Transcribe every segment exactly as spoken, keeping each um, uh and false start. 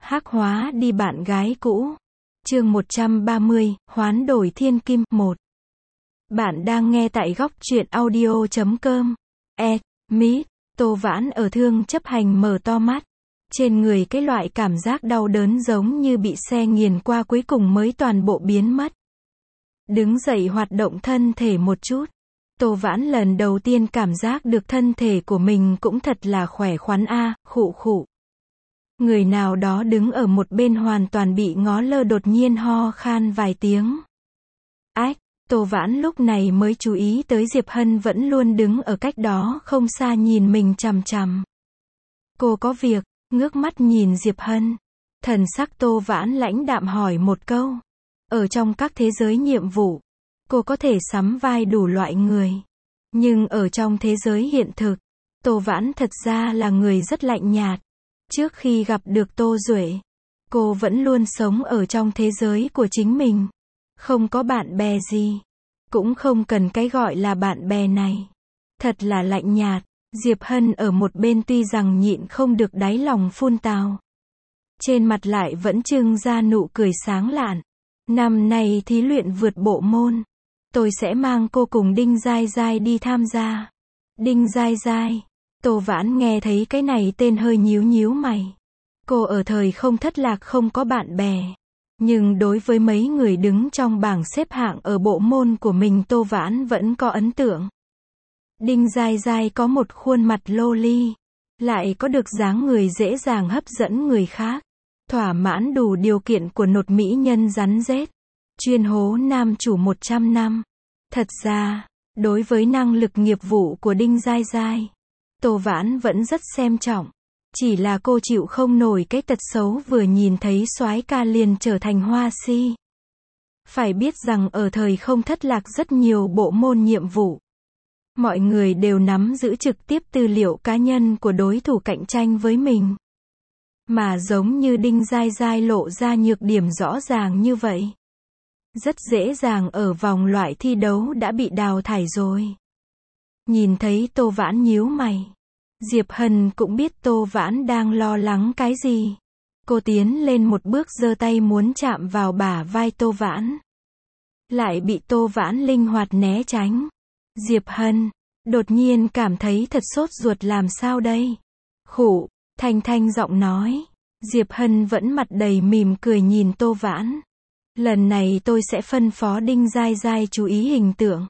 Hắc hóa đi bạn gái cũ. Chương một trăm ba mươi, hoán đổi thiên kim. một. Bạn đang nghe tại góc truyện audio chấm com. E, Mít, Tô Vãn ở thương chấp hành mở to mắt. Trên người cái loại cảm giác đau đớn giống như bị xe nghiền qua cuối cùng mới toàn bộ biến mất. Đứng dậy hoạt động thân thể một chút. Tô Vãn lần đầu tiên cảm giác được thân thể của mình cũng thật là khỏe khoắn a, à, khụ khụ. Người nào đó đứng ở một bên hoàn toàn bị ngó lơ đột nhiên ho khan vài tiếng. Ách, Tô Vãn lúc này mới chú ý tới Diệp Hân vẫn luôn đứng ở cách đó không xa nhìn mình chằm chằm. Cô có việc, ngước mắt nhìn Diệp Hân. Thần sắc Tô Vãn lãnh đạm hỏi một câu. Ở trong các thế giới nhiệm vụ, cô có thể sắm vai đủ loại người. Nhưng ở trong thế giới hiện thực, Tô Vãn thật ra là người rất lạnh nhạt. Trước khi gặp được Tô Duệ, cô vẫn luôn sống ở trong thế giới của chính mình. Không có bạn bè gì. Cũng không cần cái gọi là bạn bè này. Thật là lạnh nhạt. Diệp Hân ở một bên tuy rằng nhịn không được đáy lòng phun tào. Trên mặt lại vẫn trưng ra nụ cười sáng lạn. Năm nay thí luyện vượt bộ môn. Tôi sẽ mang cô cùng Đinh Giai Giai đi tham gia. Đinh Giai Giai. Tô Vãn nghe thấy cái này tên hơi nhíu nhíu mày. Cô ở thời không thất lạc không có bạn bè. Nhưng đối với mấy người đứng trong bảng xếp hạng ở bộ môn của mình Tô Vãn vẫn có ấn tượng. Đinh Giai Giai có một khuôn mặt lô ly. Lại có được dáng người dễ dàng hấp dẫn người khác. Thỏa mãn đủ điều kiện của nột mỹ nhân rắn rết. Chuyên hố nam chủ một trăm năm. Thật ra, đối với năng lực nghiệp vụ của Đinh Giai Giai, Tô Vãn vẫn rất xem trọng. Chỉ là cô chịu không nổi cái tật xấu vừa nhìn thấy soái ca liền trở thành hoa si. Phải biết rằng ở thời không thất lạc rất nhiều bộ môn nhiệm vụ. Mọi người đều nắm giữ trực tiếp tư liệu cá nhân của đối thủ cạnh tranh với mình. Mà giống như Đinh Giai Giai lộ ra nhược điểm rõ ràng như vậy. Rất dễ dàng ở vòng loại thi đấu đã bị đào thải rồi. Nhìn thấy Tô Vãn nhíu mày. Diệp Hân cũng biết Tô Vãn đang lo lắng cái gì. Cô tiến lên một bước giơ tay muốn chạm vào bả vai Tô Vãn. Lại bị Tô Vãn linh hoạt né tránh. Diệp Hân, đột nhiên cảm thấy thật sốt ruột làm sao đây? Khụ, thanh thanh giọng nói. Diệp Hân vẫn mặt đầy mỉm cười nhìn Tô Vãn. Lần này tôi sẽ phân phó Đinh Giai Giai chú ý hình tượng.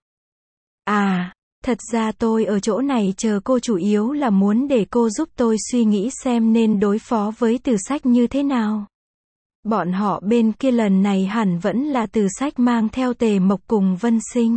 À, thật ra tôi ở chỗ này chờ cô chủ yếu là muốn để cô giúp tôi suy nghĩ xem nên đối phó với Từ Sách như thế nào. Bọn họ bên kia lần này hẳn vẫn là Từ Sách mang theo Tề Mộc cùng Vân Sinh.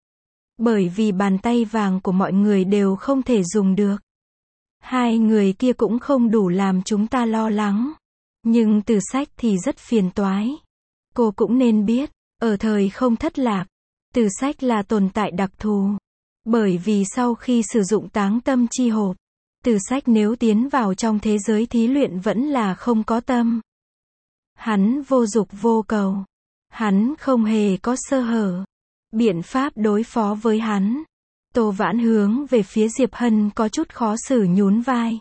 Bởi vì bàn tay vàng của mọi người đều không thể dùng được. Hai người kia cũng không đủ làm chúng ta lo lắng. Nhưng Từ Sách thì rất phiền toái. Cô cũng nên biết, ở thời không thất lạc, Từ Sách là tồn tại đặc thù. Bởi vì sau khi sử dụng táng tâm chi hộp, Từ Sách nếu tiến vào trong thế giới thí luyện vẫn là không có tâm. Hắn vô dục vô cầu. Hắn không hề có sơ hở. Biện pháp đối phó với hắn. Tô Vãn hướng về phía Diệp Hân có chút khó xử nhún vai.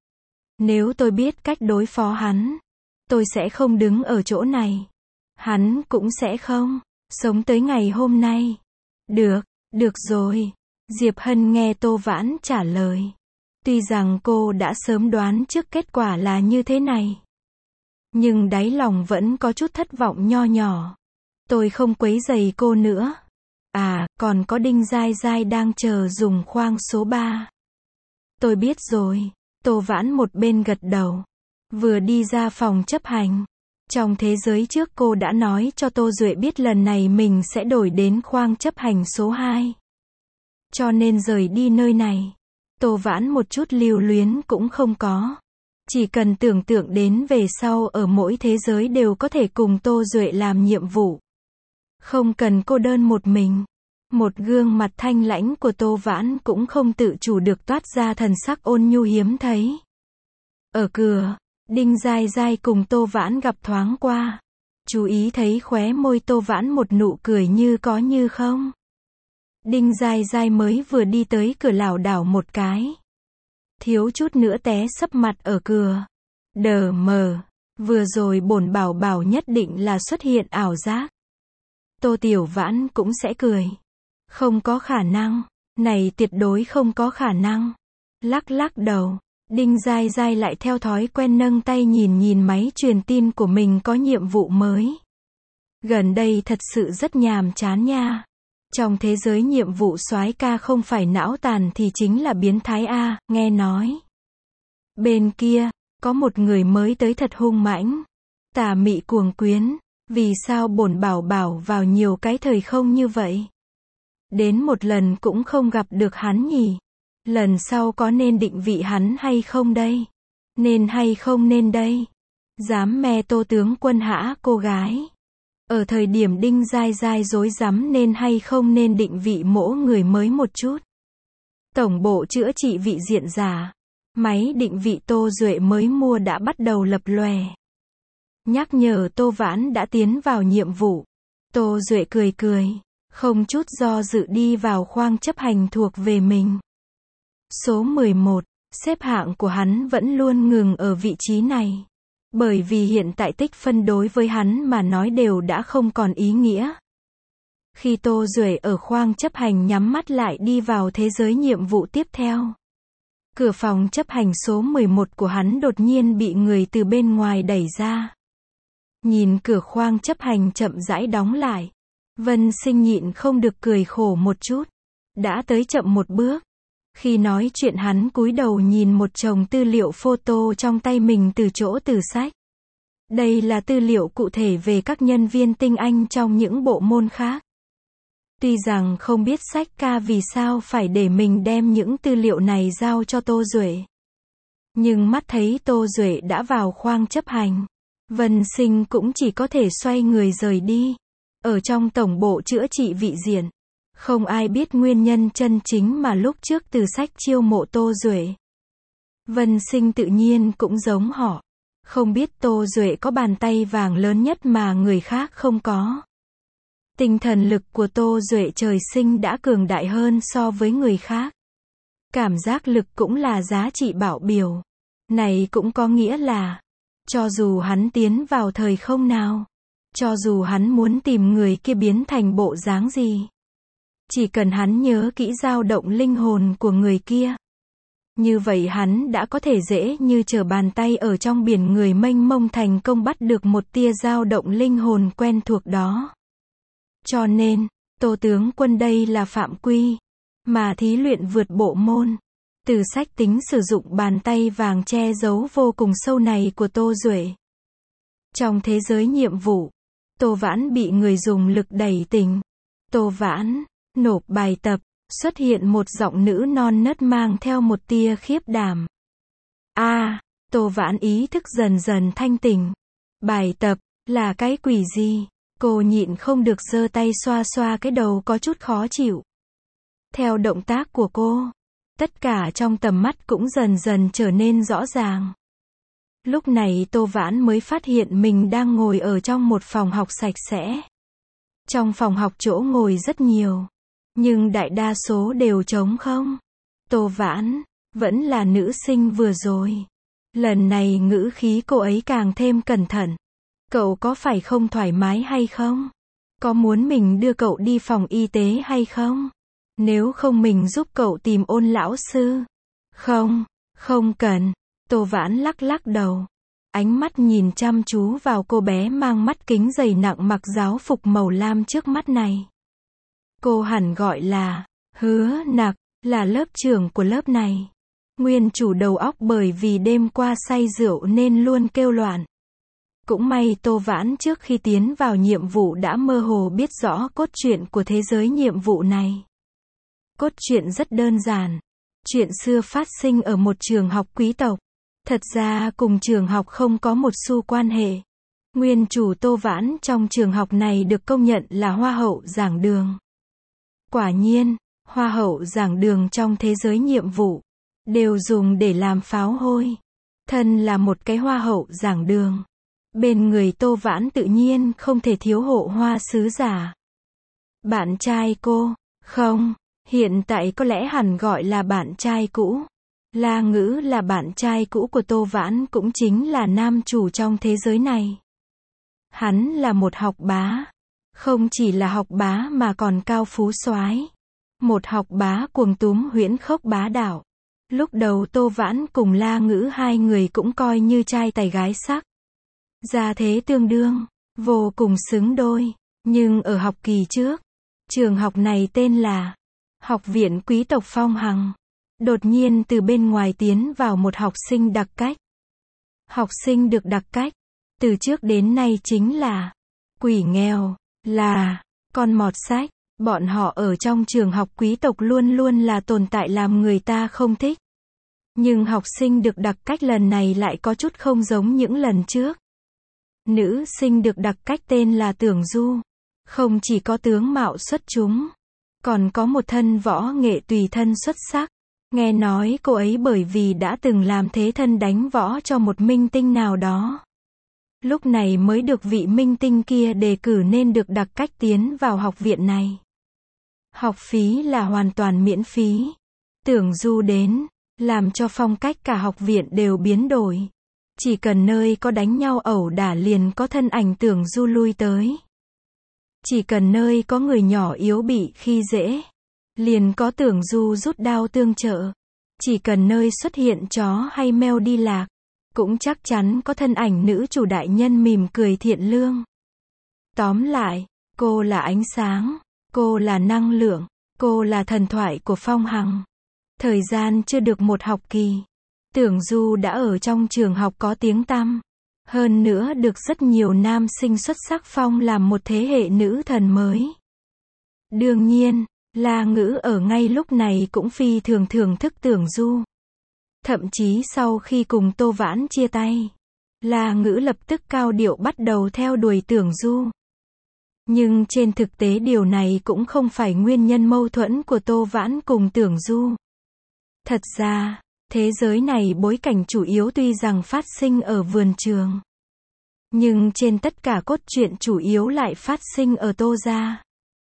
Nếu tôi biết cách đối phó hắn, tôi sẽ không đứng ở chỗ này. Hắn cũng sẽ không sống tới ngày hôm nay. Được, được rồi. Diệp Hân nghe Tô Vãn trả lời. Tuy rằng cô đã sớm đoán trước kết quả là như thế này. Nhưng đáy lòng vẫn có chút thất vọng nho nhỏ. Tôi không quấy rầy cô nữa. À, còn có Đinh Giai Giai đang chờ dùng khoang số ba. Tôi biết rồi. Tô Vãn một bên gật đầu. Vừa đi ra phòng chấp hành. Trong thế giới trước cô đã nói cho Tô Duệ biết lần này mình sẽ đổi đến khoang chấp hành số hai. Cho nên rời đi nơi này. Tô Vãn một chút lưu luyến cũng không có. Chỉ cần tưởng tượng đến về sau ở mỗi thế giới đều có thể cùng Tô Duệ làm nhiệm vụ. Không cần cô đơn một mình. Một gương mặt thanh lãnh của Tô Vãn cũng không tự chủ được toát ra thần sắc ôn nhu hiếm thấy. Ở cửa, Đinh Giai Giai cùng Tô Vãn gặp thoáng qua. Chú ý thấy khóe môi Tô Vãn một nụ cười như có như không. Đinh Giai Giai mới vừa đi tới cửa lảo đảo một cái. Thiếu chút nữa té sấp mặt ở cửa. Đờ mờ. Vừa rồi bổn bảo bảo nhất định là xuất hiện ảo giác. Tô Tiểu Vãn cũng sẽ cười. Không có khả năng, này tuyệt đối không có khả năng. Lắc lắc đầu, Đinh Giai Giai lại theo thói quen nâng tay nhìn nhìn máy truyền tin của mình có nhiệm vụ mới. Gần đây thật sự rất nhàm chán nha. Trong thế giới nhiệm vụ soái ca không phải não tàn thì chính là biến thái a, nghe nói. Bên kia, có một người mới tới thật hung mãnh. Tà mị cuồng quyến, vì sao bổn bảo bảo vào nhiều cái thời không như vậy? Đến một lần cũng không gặp được hắn nhỉ? Lần sau có nên định vị hắn hay không đây? Nên hay không nên đây? Dám me Tô tướng quân hã cô gái? Ở thời điểm Đinh Giai Giai rối rắm nên hay không nên định vị mỗi người mới một chút. Tổng bộ chữa trị vị diện giả. Máy định vị Tô Duệ mới mua đã bắt đầu lập lòe. Nhắc nhở Tô Vãn đã tiến vào nhiệm vụ. Tô Duệ cười cười, không chút do dự đi vào khoang chấp hành thuộc về mình. Số mười một, xếp hạng của hắn vẫn luôn ngừng ở vị trí này. Bởi vì hiện tại tích phân đối với hắn mà nói đều đã không còn ý nghĩa. Khi Tô Duệ ở khoang chấp hành nhắm mắt lại đi vào thế giới nhiệm vụ tiếp theo. Cửa phòng chấp hành số mười một của hắn đột nhiên bị người từ bên ngoài đẩy ra. Nhìn cửa khoang chấp hành chậm rãi đóng lại. Vân Sinh nhịn không được cười khổ một chút. Đã tới chậm một bước. Khi nói chuyện hắn cúi đầu nhìn một chồng tư liệu photo trong tay mình từ chỗ từ sách. Đây là tư liệu cụ thể về các nhân viên tinh anh trong những bộ môn khác. Tuy rằng không biết sách ca vì sao phải để mình đem những tư liệu này giao cho Tô Duệ. Nhưng mắt thấy Tô Duệ đã vào khoang chấp hành. Vân Sinh cũng chỉ có thể xoay người rời đi. Ở trong tổng bộ chữa trị vị diện. Không ai biết nguyên nhân chân chính mà lúc trước từ sách chiêu mộ Tô Duệ. Vân Sinh tự nhiên cũng giống họ. Không biết Tô Duệ có bàn tay vàng lớn nhất mà người khác không có. Tinh thần lực của Tô Duệ trời sinh đã cường đại hơn so với người khác. Cảm giác lực cũng là giá trị bảo biểu. Này cũng có nghĩa là, cho dù hắn tiến vào thời không nào, cho dù hắn muốn tìm người kia biến thành bộ dáng gì, chỉ cần hắn nhớ kỹ dao động linh hồn của người kia. Như vậy hắn đã có thể dễ như trở bàn tay ở trong biển người mênh mông thành công bắt được một tia dao động linh hồn quen thuộc đó. Cho nên, Tô tướng quân đây là phạm quy, mà thí luyện vượt bộ môn. Từ sách tính sử dụng bàn tay vàng che giấu vô cùng sâu này của Tô Duệ. Trong thế giới nhiệm vụ, Tô Vãn bị người dùng lực đẩy tỉnh. Tô Vãn, nộp bài tập, xuất hiện một giọng nữ non nớt mang theo một tia khiếp đảm. A, à, Tô Vãn ý thức dần dần thanh tỉnh. Bài tập, là cái quỷ gì? Cô nhịn không được giơ tay xoa xoa cái đầu có chút khó chịu. Theo động tác của cô, tất cả trong tầm mắt cũng dần dần trở nên rõ ràng. Lúc này Tô Vãn mới phát hiện mình đang ngồi ở trong một phòng học sạch sẽ. Trong phòng học chỗ ngồi rất nhiều, nhưng đại đa số đều trống không. Tô Vãn, vẫn là nữ sinh vừa rồi. Lần này ngữ khí cô ấy càng thêm cẩn thận. Cậu có phải không thoải mái hay không? Có muốn mình đưa cậu đi phòng y tế hay không? Nếu không mình giúp cậu tìm Ôn lão sư. Không, không cần. Tô Vãn lắc lắc đầu. Ánh mắt nhìn chăm chú vào cô bé mang mắt kính dày nặng mặc giáo phục màu lam trước mắt này. Cô hẳn gọi là Hứa Nặc, là lớp trưởng của lớp này. Nguyên chủ đầu óc bởi vì đêm qua say rượu nên luôn kêu loạn. Cũng may Tô Vãn trước khi tiến vào nhiệm vụ đã mơ hồ biết rõ cốt truyện của thế giới nhiệm vụ này. Cốt truyện rất đơn giản. Chuyện xưa phát sinh ở một trường học quý tộc. Thật ra cùng trường học không có một xu quan hệ. Nguyên chủ Tô Vãn trong trường học này được công nhận là hoa hậu giảng đường. Quả nhiên, hoa hậu giảng đường trong thế giới nhiệm vụ đều dùng để làm pháo hôi. Thân là một cái hoa hậu giảng đường. Bên người Tô Vãn tự nhiên không thể thiếu hộ hoa sứ giả. Bạn trai cô, không, hiện tại có lẽ hẳn gọi là bạn trai cũ. La Ngữ là bạn trai cũ của Tô Vãn, cũng chính là nam chủ trong thế giới này. Hắn là một học bá. Không chỉ là học bá mà còn cao phú soái. Một học bá cuồng túm huyễn khốc bá đạo. Lúc đầu Tô Vãn cùng La Ngữ hai người cũng coi như trai tài gái sắc. Gia thế tương đương, vô cùng xứng đôi. Nhưng ở học kỳ trước, trường học này tên là Học viện Quý tộc Phong Hằng. Đột nhiên từ bên ngoài tiến vào một học sinh đặc cách. Học sinh được đặc cách, từ trước đến nay chính là quỷ nghèo, là con mọt sách. Bọn họ ở trong trường học quý tộc luôn luôn là tồn tại làm người ta không thích. Nhưng học sinh được đặc cách lần này lại có chút không giống những lần trước. Nữ sinh được đặc cách tên là Tưởng Du. Không chỉ có tướng mạo xuất chúng, còn có một thân võ nghệ tùy thân xuất sắc. Nghe nói cô ấy bởi vì đã từng làm thế thân đánh võ cho một minh tinh nào đó. Lúc này mới được vị minh tinh kia đề cử nên được đặc cách tiến vào học viện này. Học phí là hoàn toàn miễn phí. Tưởng Du đến, làm cho phong cách cả học viện đều biến đổi. Chỉ cần nơi có đánh nhau ẩu đả liền có thân ảnh Tưởng Du lui tới. Chỉ cần nơi có người nhỏ yếu bị khi dễ, liền có Tưởng Du rút đao tương trợ. Chỉ cần nơi xuất hiện chó hay mèo đi lạc, cũng chắc chắn có thân ảnh nữ chủ đại nhân mỉm cười thiện lương. Tóm lại, cô là ánh sáng, cô là năng lượng, cô là thần thoại của Phong Hằng. Thời gian chưa được một học kỳ, Tưởng Du đã ở trong trường học có tiếng tăm. Hơn nữa được rất nhiều nam sinh xuất sắc phong làm một thế hệ nữ thần mới. Đương nhiên, La Ngữ ở ngay lúc này cũng phi thường thưởng thức Tưởng Du. Thậm chí sau khi cùng Tô Vãn chia tay, La Ngữ lập tức cao điệu bắt đầu theo đuổi Tưởng Du. Nhưng trên thực tế điều này cũng không phải nguyên nhân mâu thuẫn của Tô Vãn cùng Tưởng Du. Thật ra, thế giới này bối cảnh chủ yếu tuy rằng phát sinh ở vườn trường, nhưng trên tất cả cốt truyện chủ yếu lại phát sinh ở Tô gia.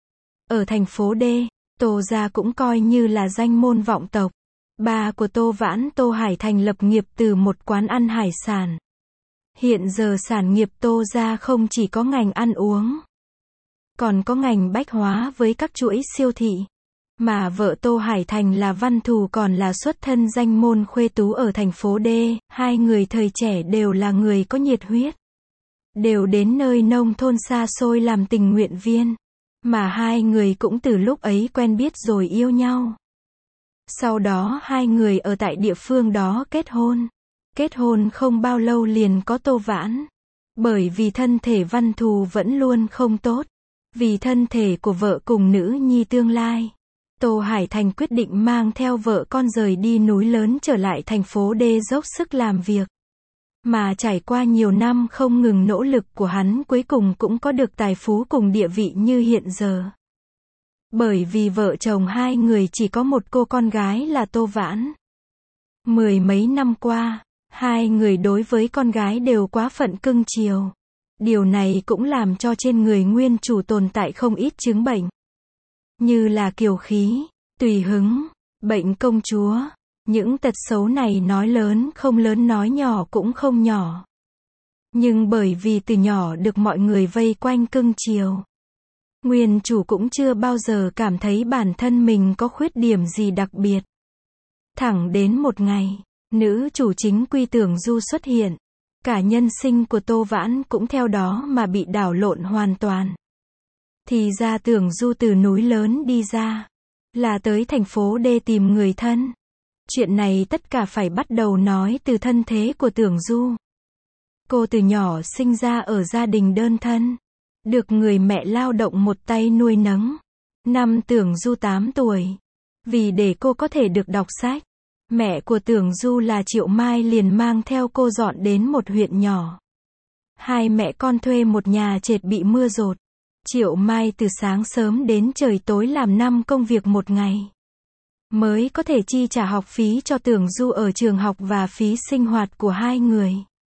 Ở thành phố D, Tô gia cũng coi như là danh môn vọng tộc. Ba của Tô Vãn, Tô Hải Thành lập nghiệp từ một quán ăn hải sản. Hiện giờ sản nghiệp Tô gia không chỉ có ngành ăn uống, còn có ngành bách hóa với các chuỗi siêu thị. Mà vợ Tô Hải Thành là Văn Thù còn là xuất thân danh môn khuê tú ở thành phố D, hai người thời trẻ đều là người có nhiệt huyết. Đều đến nơi nông thôn xa xôi làm tình nguyện viên. Mà hai người cũng từ lúc ấy quen biết rồi yêu nhau. Sau đó hai người ở tại địa phương đó kết hôn. Kết hôn không bao lâu liền có Tô Vãn. Bởi vì thân thể Văn Thù vẫn luôn không tốt. Vì thân thể của vợ cùng nữ nhi tương lai, Tô Hải Thành quyết định mang theo vợ con rời đi núi lớn trở lại thành phố D dốc sức làm việc. Mà trải qua nhiều năm không ngừng nỗ lực của hắn cuối cùng cũng có được tài phú cùng địa vị như hiện giờ. Bởi vì vợ chồng hai người chỉ có một cô con gái là Tô Vãn. Mười mấy năm qua, hai người đối với con gái đều quá phận cưng chiều. Điều này cũng làm cho trên người nguyên chủ tồn tại không ít chứng bệnh. Như là kiều khí, tùy hứng, bệnh công chúa. Những tật xấu này nói lớn không lớn nói nhỏ cũng không nhỏ. Nhưng bởi vì từ nhỏ được mọi người vây quanh cưng chiều, nguyên chủ cũng chưa bao giờ cảm thấy bản thân mình có khuyết điểm gì đặc biệt. Thẳng đến một ngày, nữ chủ chính Quy Tưởng Du xuất hiện. Cả nhân sinh của Tô Vãn cũng theo đó mà bị đảo lộn hoàn toàn. Thì ra Tưởng Du từ núi lớn đi ra, là tới thành phố D tìm người thân. Chuyện này tất cả phải bắt đầu nói từ thân thế của Tưởng Du. Cô từ nhỏ sinh ra ở gia đình đơn thân, được người mẹ lao động một tay nuôi nấng. Năm Tưởng Du tám tuổi, vì để cô có thể được đọc sách, mẹ của Tưởng Du là Triệu Mai liền mang theo cô dọn đến một huyện nhỏ. Hai mẹ con thuê một nhà trệt bị mưa dột. Triệu Mai từ sáng sớm đến trời tối làm năm công việc một ngày, mới có thể chi trả học phí cho Tưởng Du ở trường học và phí sinh hoạt của hai người.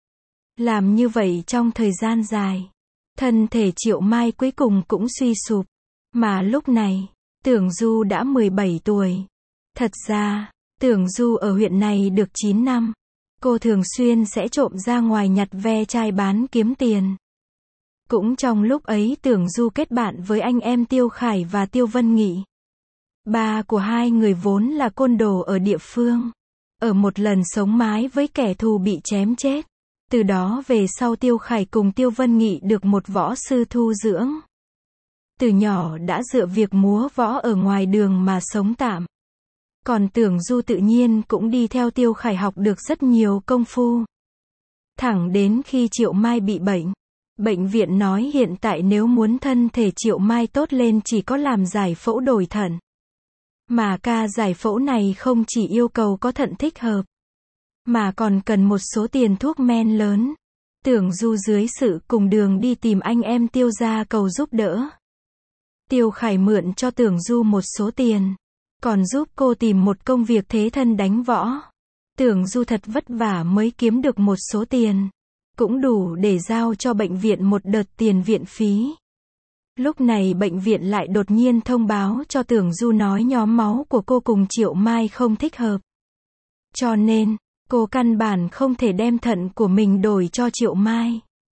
Làm như vậy trong thời gian dài, thân thể Triệu Mai cuối cùng cũng suy sụp. Mà lúc này, Tưởng Du đã mười bảy tuổi. Thật ra, Tưởng Du ở huyện này được chín năm. Cô thường xuyên sẽ trộm ra ngoài nhặt ve chai bán kiếm tiền. Cũng trong lúc ấy Tưởng Du kết bạn với anh em Tiêu Khải và Tiêu Vân Nghị. Ba của hai người vốn là côn đồ ở địa phương. Ở một lần sống mái với kẻ thù bị chém chết. Từ đó về sau Tiêu Khải cùng Tiêu Vân Nghị được một võ sư thu dưỡng. Từ nhỏ đã dựa việc múa võ ở ngoài đường mà sống tạm. Còn Tưởng Du tự nhiên cũng đi theo Tiêu Khải học được rất nhiều công phu. Thẳng đến khi Triệu Mai bị bệnh. Bệnh viện nói hiện tại nếu muốn thân thể Triệu Mai tốt lên chỉ có làm giải phẫu đổi thận. Mà ca giải phẫu này không chỉ yêu cầu có thận thích hợp, mà còn cần một số tiền thuốc men lớn. Tưởng Du dưới sự cùng đường đi tìm anh em Tiêu gia cầu giúp đỡ. Tiêu Khải mượn cho Tưởng Du một số tiền, còn giúp cô tìm một công việc thế thân đánh võ. Tưởng Du thật vất vả mới kiếm được một số tiền, cũng đủ để giao cho bệnh viện một đợt tiền viện phí. Lúc này bệnh viện lại đột nhiên thông báo cho Tưởng Du nói nhóm máu của cô cùng Triệu Mai không thích hợp. Cho nên, cô căn bản không thể đem thận của mình đổi cho Triệu Mai.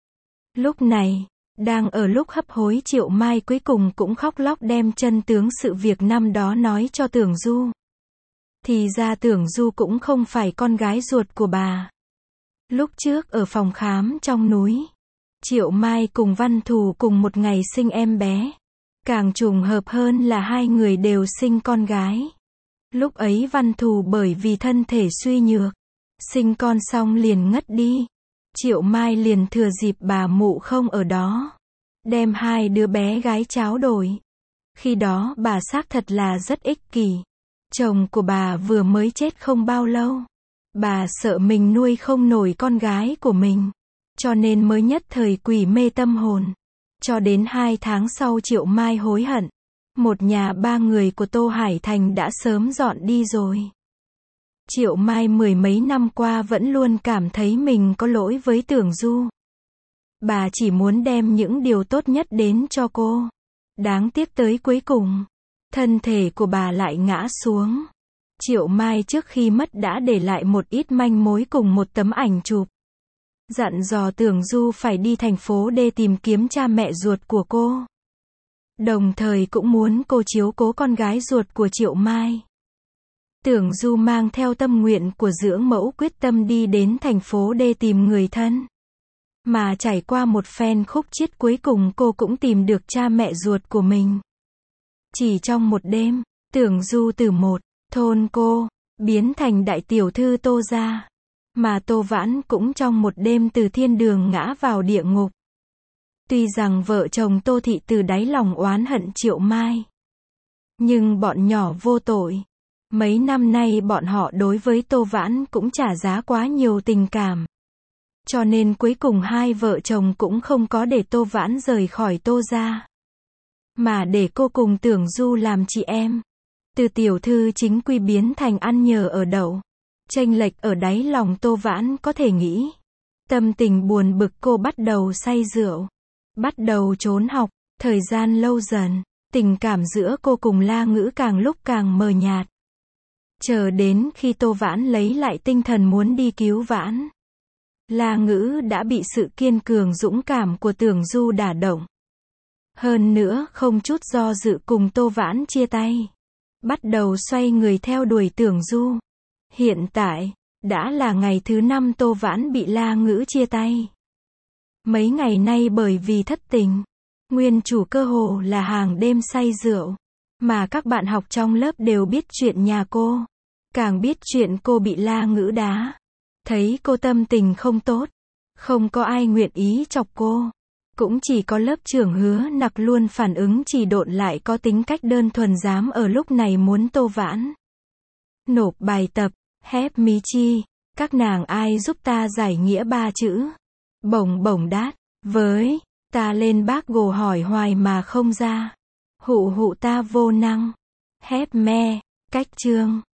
Lúc này, đang ở lúc hấp hối Triệu Mai cuối cùng cũng khóc lóc đem chân tướng sự việc năm đó nói cho Tưởng Du. Thì ra Tưởng Du cũng không phải con gái ruột của bà. Lúc trước ở phòng khám trong núi, Triệu Mai cùng Văn Thù cùng một ngày sinh em bé. Càng trùng hợp hơn là hai người đều sinh con gái. Lúc ấy Văn Thù bởi vì thân thể suy nhược, sinh con xong liền ngất đi. Triệu Mai liền thừa dịp bà mụ không ở đó, đem hai đứa bé gái tráo đổi. Khi đó bà xác thật là rất ích kỷ. Chồng của bà vừa mới chết không bao lâu. Bà sợ mình nuôi không nổi con gái của mình, cho nên mới nhất thời quỷ mê tâm hồn. Cho đến hai tháng sau Triệu Mai hối hận. Một nhà ba người của Tô Hải Thành đã sớm dọn đi rồi. Triệu Mai mười mấy năm qua vẫn luôn cảm thấy mình có lỗi với Tưởng Du. Bà chỉ muốn đem những điều tốt nhất đến cho cô. Đáng tiếc tới cuối cùng, thân thể của bà lại ngã xuống. Triệu Mai trước khi mất đã để lại một ít manh mối cùng một tấm ảnh chụp. Dặn dò Tưởng Du phải đi thành phố D tìm kiếm cha mẹ ruột của cô. Đồng thời cũng muốn cô chiếu cố con gái ruột của Triệu Mai. Tưởng Du mang theo tâm nguyện của dưỡng mẫu quyết tâm đi đến thành phố D tìm người thân. Mà trải qua một phen khúc chiết cuối cùng cô cũng tìm được cha mẹ ruột của mình. Chỉ trong một đêm, Tưởng Du từ một thôn cô, biến thành đại tiểu thư Tô gia. Mà Tô Vãn cũng trong một đêm từ thiên đường ngã vào địa ngục. Tuy rằng vợ chồng Tô Thị từ đáy lòng oán hận Triệu Mai, nhưng bọn nhỏ vô tội. Mấy năm nay bọn họ đối với Tô Vãn cũng trả giá quá nhiều tình cảm. Cho nên cuối cùng hai vợ chồng cũng không có để Tô Vãn rời khỏi Tô gia, mà để cô cùng Tưởng Du làm chị em. Từ tiểu thư chính quy biến thành ăn nhờ ở đậu. Chênh lệch ở đáy lòng Tô Vãn có thể nghĩ. Tâm tình buồn bực cô bắt đầu say rượu. Bắt đầu trốn học. Thời gian lâu dần, tình cảm giữa cô cùng La Ngữ càng lúc càng mờ nhạt. Chờ đến khi Tô Vãn lấy lại tinh thần muốn đi cứu Vãn, La Ngữ đã bị sự kiên cường dũng cảm của Tưởng Du đả động. Hơn nữa không chút do dự cùng Tô Vãn chia tay. Bắt đầu xoay người theo đuổi Tưởng Du. Hiện tại, đã là ngày thứ năm Tô Vãn bị La Ngữ chia tay. Mấy ngày nay bởi vì thất tình, nguyên chủ cơ hồ là hàng đêm say rượu. Mà các bạn học trong lớp đều biết chuyện nhà cô. Càng biết chuyện cô bị La Ngữ đá. Thấy cô tâm tình không tốt. Không có ai nguyện ý chọc cô. Cũng chỉ có lớp trưởng Hứa Nặc luôn phản ứng chỉ độn lại có tính cách đơn thuần dám ở lúc này muốn Tô Vãn nộp bài tập. Hép mí chi, các nàng ai giúp ta giải nghĩa ba chữ. Bổng bổng đát, với, ta lên bác gồ hỏi hoài mà không ra. Hụ hụ ta vô năng. Hép me, cách chương.